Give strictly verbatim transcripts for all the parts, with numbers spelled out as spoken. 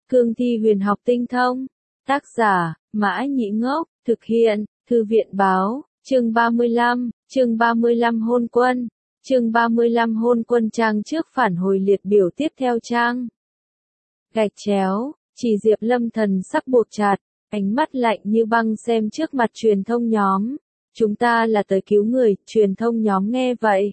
Cương thi huyền học tinh thông. Tác giả, Mã Nhĩ Ngốc, thực hiện, Thư viện Báo, chương ba mươi lăm, chương ba mươi lăm hôn quân, chương ba mươi lăm hôn quân trang trước phản hồi liệt biểu tiếp theo trang. Gạch chéo, chỉ Diệp Lâm thần sắc buộc chặt, ánh mắt lạnh như băng xem trước mặt truyền thông nhóm. Chúng ta là tới cứu người, truyền thông nhóm nghe vậy.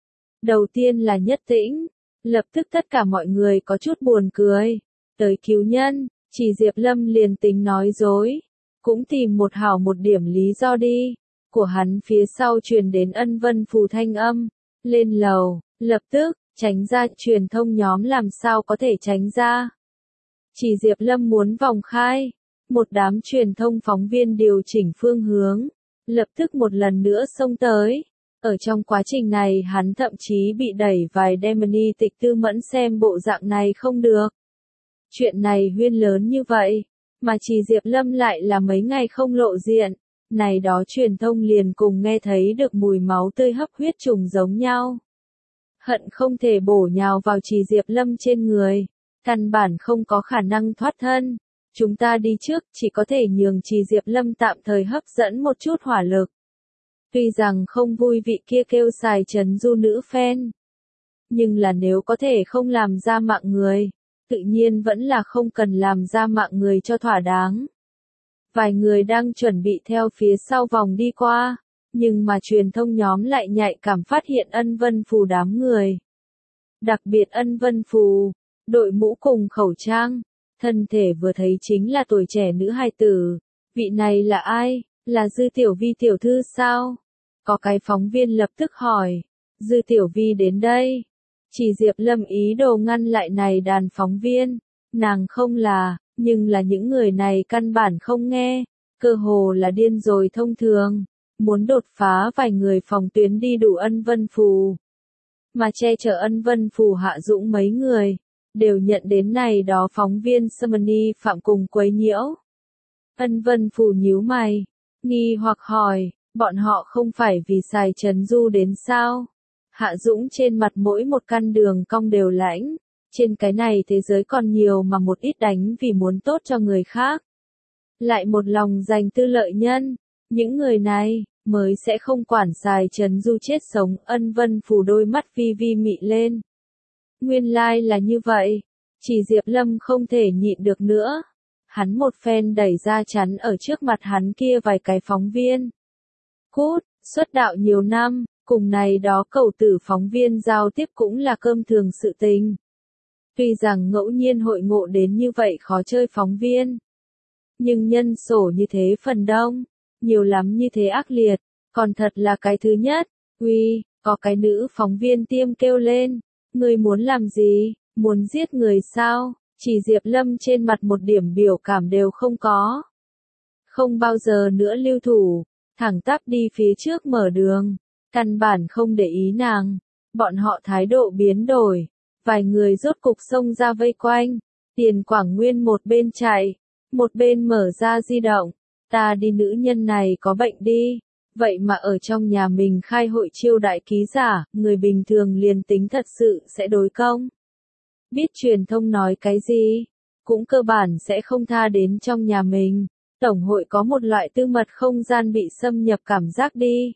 Đầu tiên là Nhất Tĩnh, lập tức tất cả mọi người có chút buồn cười. Tới cứu nhân, chỉ Diệp Lâm liền tính nói dối, cũng tìm một hảo một điểm lý do đi. Của hắn phía sau truyền đến Ân Vân Phù thanh âm, lên lầu, lập tức, tránh ra, truyền thông nhóm làm sao có thể tránh ra. Chỉ Diệp Lâm muốn vòng khai, một đám truyền thông phóng viên điều chỉnh phương hướng, lập tức một lần nữa xông tới. Ở trong quá trình này hắn thậm chí bị đẩy vài Demony Tịch Tư Mẫn xem bộ dạng này không được. Chuyện này huyên lớn như vậy, mà chỉ Diệp Lâm lại là mấy ngày không lộ diện, này đó truyền thông liền cùng nghe thấy được mùi máu tươi hấp huyết trùng giống nhau. Hận không thể bổ nhào vào chỉ Diệp Lâm trên người, căn bản không có khả năng thoát thân. Chúng ta đi trước, chỉ có thể nhường chỉ Diệp Lâm tạm thời hấp dẫn một chút hỏa lực. Tuy rằng không vui vị kia kêu xài Trấn Du nữ fan, nhưng là nếu có thể không làm ra mạng người, tự nhiên vẫn là không cần làm ra mạng người cho thỏa đáng. Vài người đang chuẩn bị theo phía sau vòng đi qua, nhưng mà truyền thông nhóm lại nhạy cảm phát hiện Ân Vân Phù đám người. Đặc biệt Ân Vân Phù, đội mũ cùng khẩu trang, thân thể vừa thấy chính là tuổi trẻ nữ hài tử. Vị này là ai? Là Dư Tiểu Vi tiểu thư sao? Có cái phóng viên lập tức hỏi. Dư Tiểu Vi đến đây. Chỉ Diệp Lâm ý đồ ngăn lại này đàn phóng viên. Nàng không là, nhưng là những người này căn bản không nghe. Cơ hồ là điên rồi thông thường. Muốn đột phá vài người phòng tuyến đi đủ Ân Vân Phù. Mà che chở Ân Vân Phù Hạ Dũng mấy người, đều nhận đến này đó phóng viên Summoning phạm cùng quấy nhiễu. Ân Vân Phù nhíu mày, nghi hoặc hỏi, bọn họ không phải vì xài Trấn Du đến sao? Hạ Dũng trên mặt mỗi một căn đường cong đều lãnh, trên cái này thế giới còn nhiều mà một ít đánh vì muốn tốt cho người khác. Lại một lòng dành tư lợi nhân, những người này, mới sẽ không quản xài Trấn Du chết sống. Ân Vân Phù đôi mắt vi vi mị lên. Nguyên lai like là như vậy, chỉ Diệp Lâm không thể nhịn được nữa. Hắn một phen đẩy ra chắn ở trước mặt hắn kia vài cái phóng viên. Cút, xuất đạo nhiều năm, cùng này đó cẩu tử phóng viên giao tiếp cũng là cơm thường sự tình. Tuy rằng ngẫu nhiên hội ngộ đến như vậy khó chơi phóng viên, nhưng nhân sổ như thế phần đông, nhiều lắm như thế ác liệt, còn thật là cái thứ nhất. Uy, có cái nữ phóng viên tiêm kêu lên. Người muốn làm gì? Muốn giết người sao? Chỉ Diệp Lâm trên mặt một điểm biểu cảm đều không có. Không bao giờ nữa lưu thủ, thẳng tắp đi phía trước mở đường, căn bản không để ý nàng. Bọn họ thái độ biến đổi, vài người rốt cục xông ra vây quanh. Tiền Quảng Nguyên một bên chạy, một bên mở ra di động. Ta đi, nữ nhân này có bệnh đi. Vậy mà ở trong nhà mình khai hội chiêu đại ký giả, người bình thường liền tính thật sự sẽ đối công. Biết truyền thông nói cái gì, cũng cơ bản sẽ không tha đến trong nhà mình. Tổng hội có một loại tư mật không gian bị xâm nhập cảm giác đi.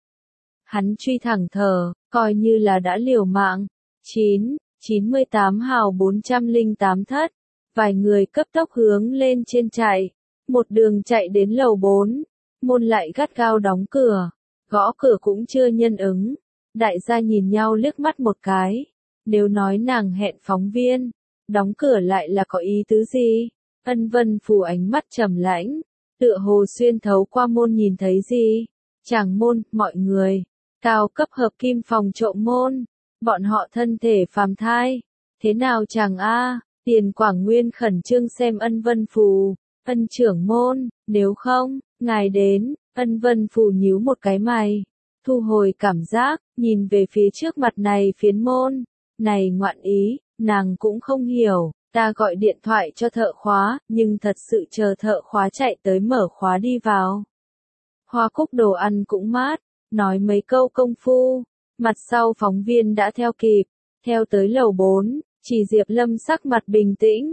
Hắn truy thẳng thở, coi như là đã liều mạng. chín, chín mươi tám hào bốn trăm lẻ tám thất. Vài người cấp tốc hướng lên trên chạy. Một đường chạy đến lầu bốn. Môn lại gắt gao đóng cửa, gõ cửa cũng chưa nhân ứng. Đại gia nhìn nhau liếc mắt một cái. Nếu nói nàng hẹn phóng viên, đóng cửa lại là có ý tứ gì? Ân Vân Phù ánh mắt trầm lãnh, tựa hồ xuyên thấu qua môn nhìn thấy gì? Chàng môn, mọi người, cao cấp hợp kim phòng trộm môn, bọn họ thân thể phàm thai. Thế nào chàng a? Tiền Quảng Nguyên khẩn trương xem Ân Vân Phù. Ân trưởng môn, nếu không, ngài đến. Ân Vân Phù nhíu một cái mày, thu hồi cảm giác, nhìn về phía trước mặt này phiến môn. Này ngoạn ý, nàng cũng không hiểu. Ta gọi điện thoại cho thợ khóa, nhưng thật sự chờ thợ khóa chạy tới mở khóa đi vào. Hoa Cúc đồ ăn cũng mát, nói mấy câu công phu, mặt sau phóng viên đã theo kịp, theo tới lầu bốn, chỉ Diệp Lâm sắc mặt bình tĩnh,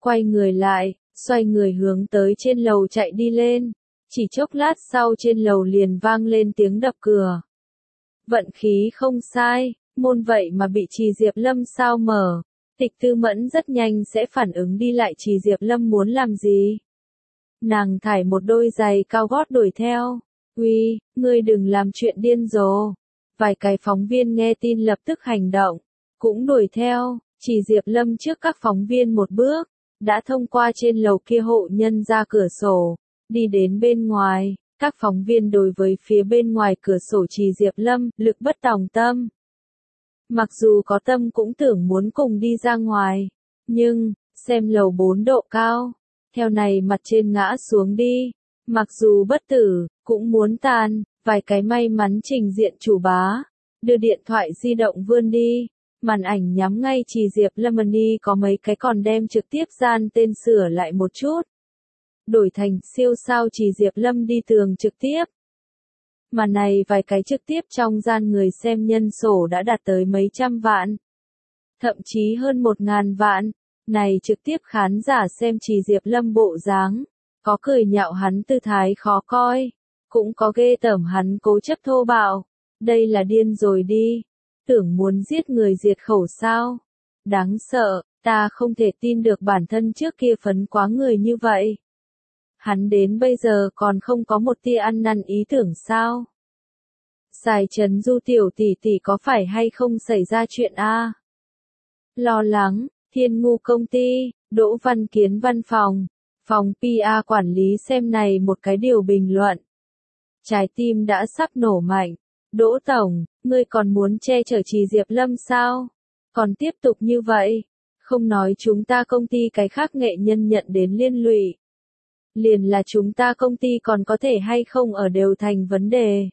quay người lại, xoay người hướng tới trên lầu chạy đi lên. Chỉ chốc lát sau trên lầu liền vang lên tiếng đập cửa. Vận khí không sai, môn vậy mà bị Trì Diệp Lâm sao mở. Tịch Tư Mẫn rất nhanh sẽ phản ứng đi lại Trì Diệp Lâm muốn làm gì. Nàng thải một đôi giày cao gót đuổi theo. Uy, ngươi đừng làm chuyện điên rồ. Vài cái phóng viên nghe tin lập tức hành động, cũng đuổi theo. Trì Diệp Lâm trước các phóng viên một bước, đã thông qua trên lầu kia hộ nhân ra cửa sổ, đi đến bên ngoài. Các phóng viên đối với phía bên ngoài cửa sổ Trì Diệp Lâm, lực bất tòng tâm. Mặc dù có tâm cũng tưởng muốn cùng đi ra ngoài, nhưng, xem lầu bốn độ cao, theo này mặt trên ngã xuống đi, mặc dù bất tử, cũng muốn tàn. Vài cái may mắn trình diện chủ bá, đưa điện thoại di động vươn đi, màn ảnh nhắm ngay Trì Diệp Lâm đi, có mấy cái còn đem trực tiếp gian tên sửa lại một chút. Đổi thành siêu sao Trì Diệp Lâm đi tường trực tiếp. Mà này vài cái trực tiếp trong gian người xem nhân sổ đã đạt tới mấy trăm vạn. Thậm chí hơn một ngàn vạn. Này trực tiếp khán giả xem Trì Diệp Lâm bộ dáng, có cười nhạo hắn tư thái khó coi, cũng có ghê tởm hắn cố chấp thô bạo. Đây là điên rồi đi. Tưởng muốn giết người diệt khẩu sao? Đáng sợ, ta không thể tin được bản thân trước kia phấn quá người như vậy. Hắn đến bây giờ còn không có một tia ăn năn ý tưởng sao? Sài Trấn Du tiểu tỷ tỷ có phải hay không xảy ra chuyện a? Lo lắng, Thiên Ngu công ty, Đỗ Văn Kiến văn phòng, phòng pê e quản lý xem này một cái điều bình luận. Trái tim đã sắp nổ mạnh. Đỗ Tổng, ngươi còn muốn che chở Trì Diệp Lâm sao? Còn tiếp tục như vậy, không nói chúng ta công ty cái khác nghệ nhân nhận đến liên lụy. Liền là chúng ta công ty còn có thể hay không ở đều thành vấn đề.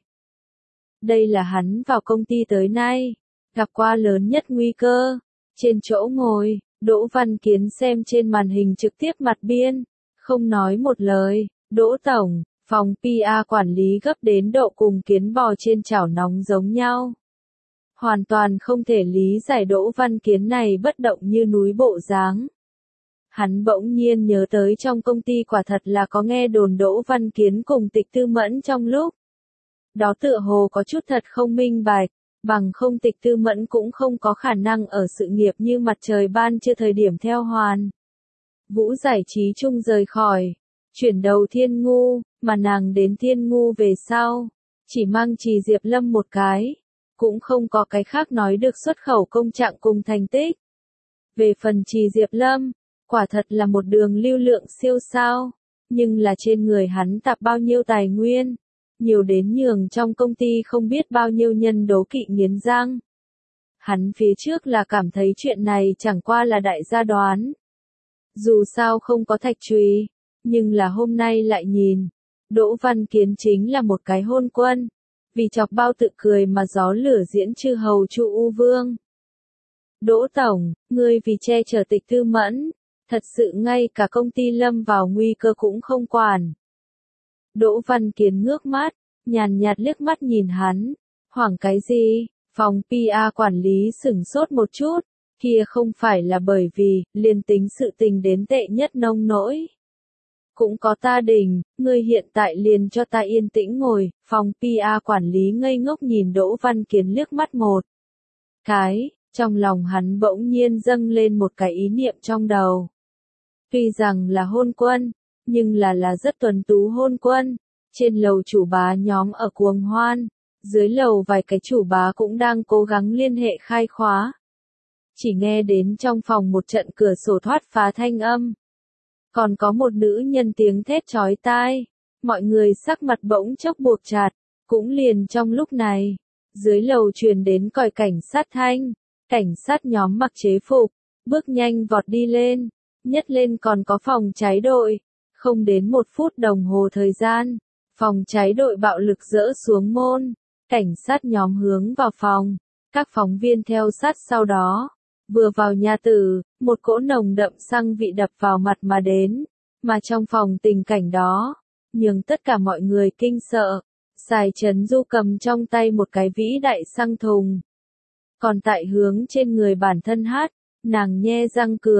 Đây là hắn vào công ty tới nay, gặp qua lớn nhất nguy cơ. Trên chỗ ngồi, Đỗ Văn Kiến xem trên màn hình trực tiếp mặt biên, không nói một lời. Đỗ Tổng, phòng pê e quản lý gấp đến độ cùng kiến bò trên chảo nóng giống nhau. Hoàn toàn không thể lý giải Đỗ Văn Kiến này bất động như núi bộ dáng. Hắn bỗng nhiên nhớ tới trong công ty quả thật là có nghe đồn Đỗ Văn Kiến cùng Tịch Tư Mẫn trong lúc. Đó tựa hồ có chút thật không minh bạch, bằng không Tịch Tư Mẫn cũng không có khả năng ở sự nghiệp như mặt trời ban chưa thời điểm theo Hoàn Vũ giải trí chung rời khỏi, chuyển đầu Thiên Ngu, mà nàng đến Thiên Ngu về sau, chỉ mang Trì Diệp Lâm một cái, cũng không có cái khác nói được xuất khẩu công trạng cùng thành tích. Về phần Trì Diệp Lâm, quả thật là một đường lưu lượng siêu sao, nhưng là trên người hắn tạp bao nhiêu tài nguyên, nhiều đến nhường trong công ty không biết bao nhiêu nhân đố kỵ nghiến răng. Hắn phía trước là cảm thấy chuyện này chẳng qua là đại gia đoán. Dù sao không có thạch trùy, nhưng là hôm nay lại nhìn, Đỗ Văn Kiến chính là một cái hôn quân, vì chọc bao tự cười mà gió lửa diễn chư hầu Chu U Vương. Đỗ Tổng, ngươi vì che chở Tịch Tư Mẫn, thật sự ngay cả công ty lâm vào nguy cơ cũng không quản. Đỗ Văn Kiến ngước mắt, nhàn nhạt liếc mắt nhìn hắn, hoảng cái gì? Phòng pê e quản lý sửng sốt một chút, kia không phải là bởi vì liên tính sự tình đến tệ nhất nông nỗi. Cũng có ta đình, ngươi hiện tại liền cho ta yên tĩnh ngồi. Phòng pê e quản lý ngây ngốc nhìn Đỗ Văn Kiến liếc mắt một cái, trong lòng hắn bỗng nhiên dâng lên một cái ý niệm trong đầu. Tuy rằng là hôn quân, nhưng là là rất tuấn tú hôn quân. Trên lầu chủ bá nhóm ở cuồng hoan, dưới lầu vài cái chủ bá cũng đang cố gắng liên hệ khai khóa. Chỉ nghe đến trong phòng một trận cửa sổ thoát phá thanh âm. Còn có một nữ nhân tiếng thét chói tai, mọi người sắc mặt bỗng chốc buộc chặt, cũng liền trong lúc này, dưới lầu truyền đến còi cảnh sát thanh, cảnh sát nhóm mặc chế phục, bước nhanh vọt đi lên, nhất lên còn có phòng cháy đội, không đến một phút đồng hồ thời gian, phòng cháy đội bạo lực dỡ xuống môn, cảnh sát nhóm hướng vào phòng, các phóng viên theo sát sau đó. Vừa vào nhà tử, một cỗ nồng đậm xăng vị đập vào mặt mà đến, mà trong phòng tình cảnh đó, nhường tất cả mọi người kinh sợ. Sài Trấn Du cầm trong tay một cái vĩ đại xăng thùng. Còn tại hướng trên người bản thân hát, nàng nhe răng cười,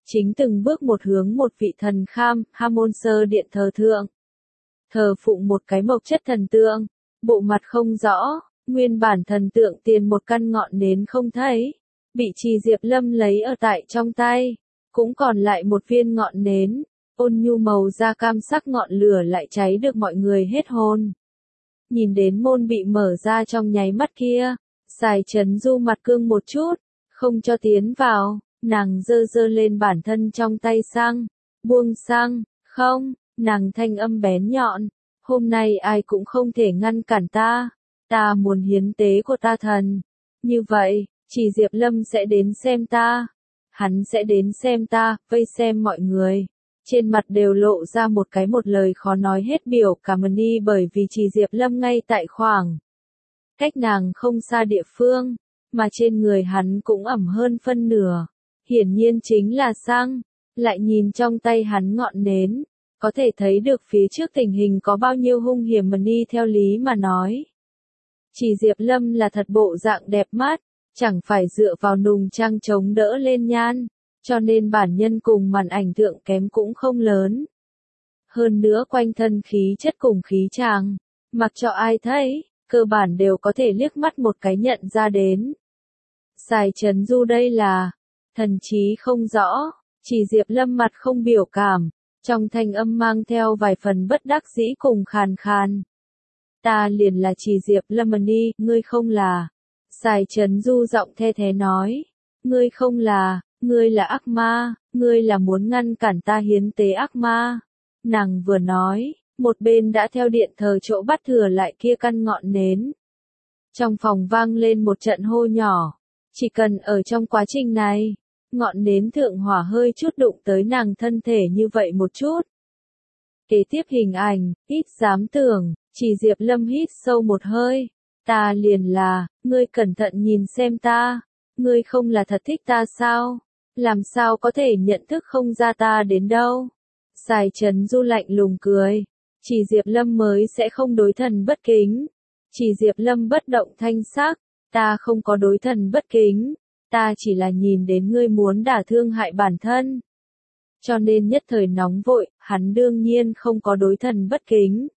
chính từng bước một hướng một vị thần kham, ha môn sơ điện thờ thượng. Thờ phụng một cái mộc chất thần tượng, bộ mặt không rõ, nguyên bản thần tượng tiền một căn ngọn nến không thấy, bị Trì Diệp Lâm lấy ở tại trong tay, cũng còn lại một viên ngọn nến, ôn nhu màu da cam sắc ngọn lửa lại cháy được mọi người hết hồn. Nhìn đến môn bị mở ra trong nháy mắt kia, Sài Trấn Du mặt cương một chút, không cho tiến vào, nàng giơ giơ lên bản thân trong tay xăng, buông xăng, không, nàng thanh âm bén nhọn, hôm nay ai cũng không thể ngăn cản ta, ta muốn hiến tế của ta thần, như vậy, Trì Diệp Lâm sẽ đến xem ta, hắn sẽ đến xem ta, vây xem mọi người. Trên mặt đều lộ ra một cái một lời khó nói hết biểu cảm ơn đi bởi vì Trì Diệp Lâm ngay tại khoảng cách nàng không xa địa phương, mà trên người hắn cũng ẩm hơn phân nửa, hiển nhiên chính là xăng, lại nhìn trong tay hắn ngọn nến, có thể thấy được phía trước tình hình có bao nhiêu hung hiểm mà đi theo lý mà nói. Trì Diệp Lâm là thật bộ dạng đẹp mắt, chẳng phải dựa vào nùng trang chống đỡ lên nhan, cho nên bản nhân cùng màn ảnh thượng kém cũng không lớn. Hơn nữa quanh thân khí chất cùng khí chàng, mặc cho ai thấy, cơ bản đều có thể liếc mắt một cái nhận ra đến. Sài Trấn Du đây là, thần trí không rõ, Trì Diệp Lâm mặt không biểu cảm, trong thanh âm mang theo vài phần bất đắc dĩ cùng khàn khàn. Ta liền là Trì Diệp Lâm mà đi, ngươi không là. Sài Trấn Du giọng the thế nói, ngươi không là, ngươi là ác ma, ngươi là muốn ngăn cản ta hiến tế ác ma. Nàng vừa nói, một bên đã theo điện thờ chỗ bắt thừa lại kia căn ngọn nến. Trong phòng vang lên một trận hô nhỏ, chỉ cần ở trong quá trình này, ngọn nến thượng hỏa hơi chút đụng tới nàng thân thể như vậy một chút. Kế tiếp hình ảnh, ít dám tưởng, Trì Diệp Lâm hít sâu một hơi, ta liền là, ngươi cẩn thận nhìn xem ta, ngươi không là thật thích ta sao, làm sao có thể nhận thức không ra ta đến đâu. Sài Trấn Du lạnh lùng cười, Trì Diệp Lâm mới sẽ không đối thần bất kính. Trì Diệp Lâm bất động thanh sắc, ta không có đối thần bất kính, ta chỉ là nhìn đến ngươi muốn đả thương hại bản thân. Cho nên nhất thời nóng vội, hắn đương nhiên không có đối thần bất kính.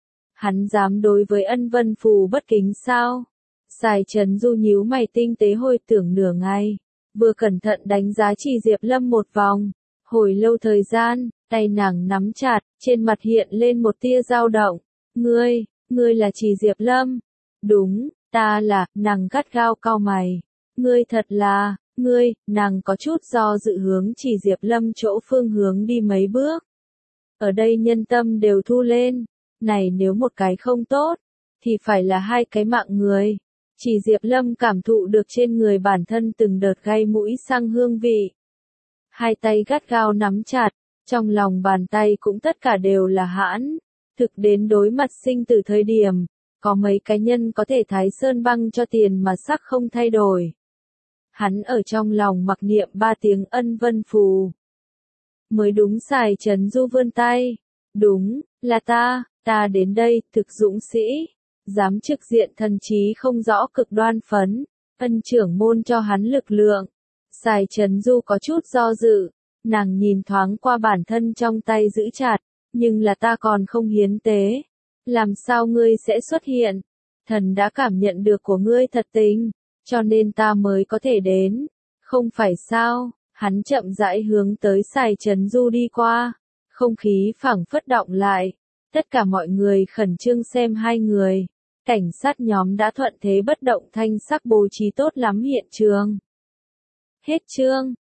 Hắn dám đối với Ân Vân Phù bất kính sao? Sài Trấn Du nhíu mày tinh tế hồi tưởng nửa ngày, vừa cẩn thận đánh giá Trì Diệp Lâm một vòng, hồi lâu thời gian, tay nàng nắm chặt, trên mặt hiện lên một tia dao động. Ngươi, ngươi là Trì Diệp Lâm? Đúng, ta là, nàng gắt gao cau mày. Ngươi thật là, ngươi, nàng có chút do dự hướng Trì Diệp Lâm chỗ phương hướng đi mấy bước. Ở đây nhân tâm đều thu lên, này nếu một cái không tốt, thì phải là hai cái mạng người. Trì Diệp Lâm cảm thụ được trên người bản thân từng đợt gai mũi xăng hương vị. Hai tay gắt gao nắm chặt, trong lòng bàn tay cũng tất cả đều là hãn. Thực đến đối mặt sinh từ thời điểm, có mấy cá nhân có thể thái sơn băng cho tiền mà sắc không thay đổi. Hắn ở trong lòng mặc niệm ba tiếng Ân Vân Phù. Mới đúng. Sài Trấn Du vươn tay. Đúng, là ta, ta đến đây, thực dũng sĩ. Dám trực diện thần trí không rõ cực đoan phấn. Ân trưởng môn cho hắn lực lượng. Sài Trấn Du có chút do dự. Nàng nhìn thoáng qua bản thân trong tay giữ chặt. Nhưng là ta còn không hiến tế. Làm sao ngươi sẽ xuất hiện? Thần đã cảm nhận được của ngươi thật tình, cho nên ta mới có thể đến. Không phải sao? Hắn chậm rãi hướng tới Sài Trấn Du đi qua. Không khí phảng phất động lại. Tất cả mọi người khẩn trương xem hai người. Cảnh sát nhóm đã thuận thế bất động thanh sắc bố trí tốt lắm hiện trường. Hết chương.